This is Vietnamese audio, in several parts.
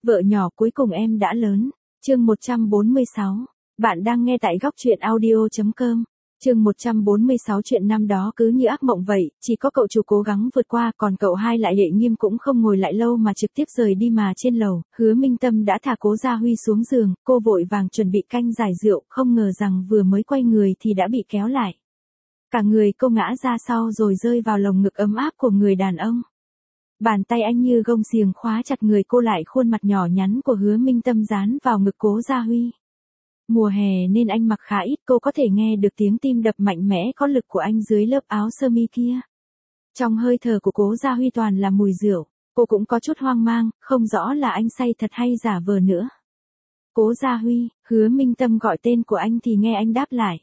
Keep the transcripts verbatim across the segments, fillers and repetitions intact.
Vợ nhỏ cuối cùng em đã lớn. Chương một trăm bốn mươi sáu. Bạn đang nghe tại góc truyện audio chấm com. Chương một trăm bốn mươi sáu. Chuyện năm đó cứ như ác mộng vậy, chỉ có cậu chủ cố gắng vượt qua, còn cậu hai lại hệ nghiêm cũng không ngồi lại lâu mà trực tiếp rời đi. Mà trên lầu, Hứa Minh Tâm đã thả Cố Gia Huy xuống giường, cô vội vàng chuẩn bị canh giải rượu, không ngờ rằng vừa mới quay người thì đã bị kéo lại. Cả người cô ngã ra sau rồi rơi vào lồng ngực ấm áp của người đàn ông. Bàn tay anh như gông xiềng khóa chặt người cô lại, khuôn mặt nhỏ nhắn của Hứa Minh Tâm dán vào ngực Cố Gia Huy. Mùa hè nên anh mặc khá ít, cô có thể nghe được tiếng tim đập mạnh mẽ có lực của anh dưới lớp áo sơ mi kia. Trong hơi thở của Cố Gia Huy toàn là mùi rượu, cô cũng có chút hoang mang, không rõ là anh say thật hay giả vờ nữa. Cố Gia Huy, Hứa Minh Tâm gọi tên của anh thì nghe anh đáp lại.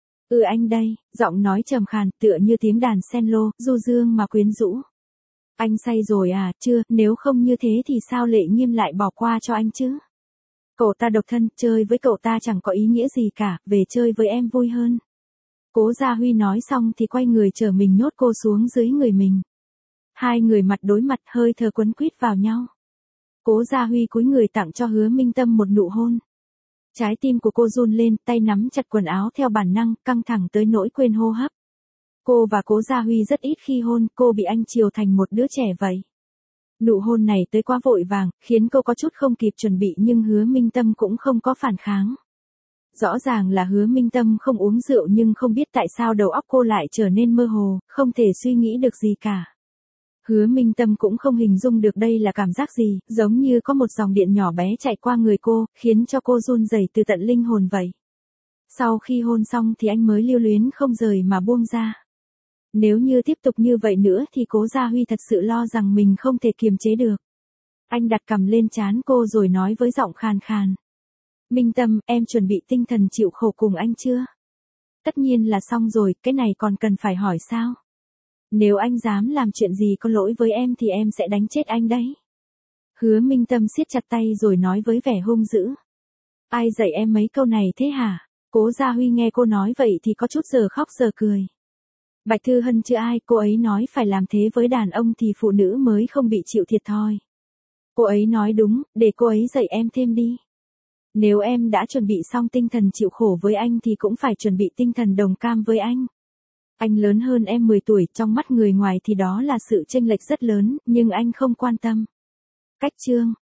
Ừ anh đây, giọng nói trầm khàn tựa như tiếng đàn cello, du dương mà quyến rũ. Anh say rồi à? Chưa, nếu không như thế thì sao Lệ Nghiêm lại bỏ qua cho anh chứ? Cậu ta độc thân, chơi với cậu ta chẳng có ý nghĩa gì cả, về chơi với em vui hơn. Cố Gia Huy nói xong thì quay người chở mình nhốt cô xuống dưới người mình. Hai người mặt đối mặt, hơi thở quấn quýt vào nhau. Cố Gia Huy cúi người tặng cho Hứa Minh Tâm một nụ hôn. Trái tim của cô run lên, tay nắm chặt quần áo theo bản năng, căng thẳng tới nỗi quên hô hấp. Cô và Cố Gia Huy rất ít khi hôn, cô bị anh chiều thành một đứa trẻ vậy. Nụ hôn này tới quá vội vàng, khiến cô có chút không kịp chuẩn bị, nhưng Hứa Minh Tâm cũng không có phản kháng. Rõ ràng là Hứa Minh Tâm không uống rượu nhưng không biết tại sao đầu óc cô lại trở nên mơ hồ, không thể suy nghĩ được gì cả. Hứa Minh Tâm cũng không hình dung được đây là cảm giác gì, giống như có một dòng điện nhỏ bé chạy qua người cô, khiến cho cô run rẩy từ tận linh hồn vậy. Sau khi hôn xong thì anh mới lưu luyến không rời mà buông ra. Nếu như tiếp tục như vậy nữa thì Cố Gia Huy thật sự lo rằng mình không thể kiềm chế được. Anh đặt cằm lên trán cô rồi nói với giọng khàn khàn. Minh Tâm, em chuẩn bị tinh thần chịu khổ cùng anh chưa? Tất nhiên là xong rồi, cái này còn cần phải hỏi sao? Nếu anh dám làm chuyện gì có lỗi với em thì em sẽ đánh chết anh đấy. Hứa Minh Tâm siết chặt tay rồi nói với vẻ hung dữ. Ai dạy em mấy câu này thế hả? Cố Gia Huy nghe cô nói vậy thì có chút giờ khóc giờ cười. Bạch Thư Hân chưa ai, cô ấy nói phải làm thế với đàn ông thì phụ nữ mới không bị chịu thiệt thòi. Cô ấy nói đúng, để cô ấy dạy em thêm đi. Nếu em đã chuẩn bị xong tinh thần chịu khổ với anh thì cũng phải chuẩn bị tinh thần đồng cam với anh. Anh lớn hơn em mười tuổi, trong mắt người ngoài thì đó là sự chênh lệch rất lớn, nhưng anh không quan tâm. Cách chương,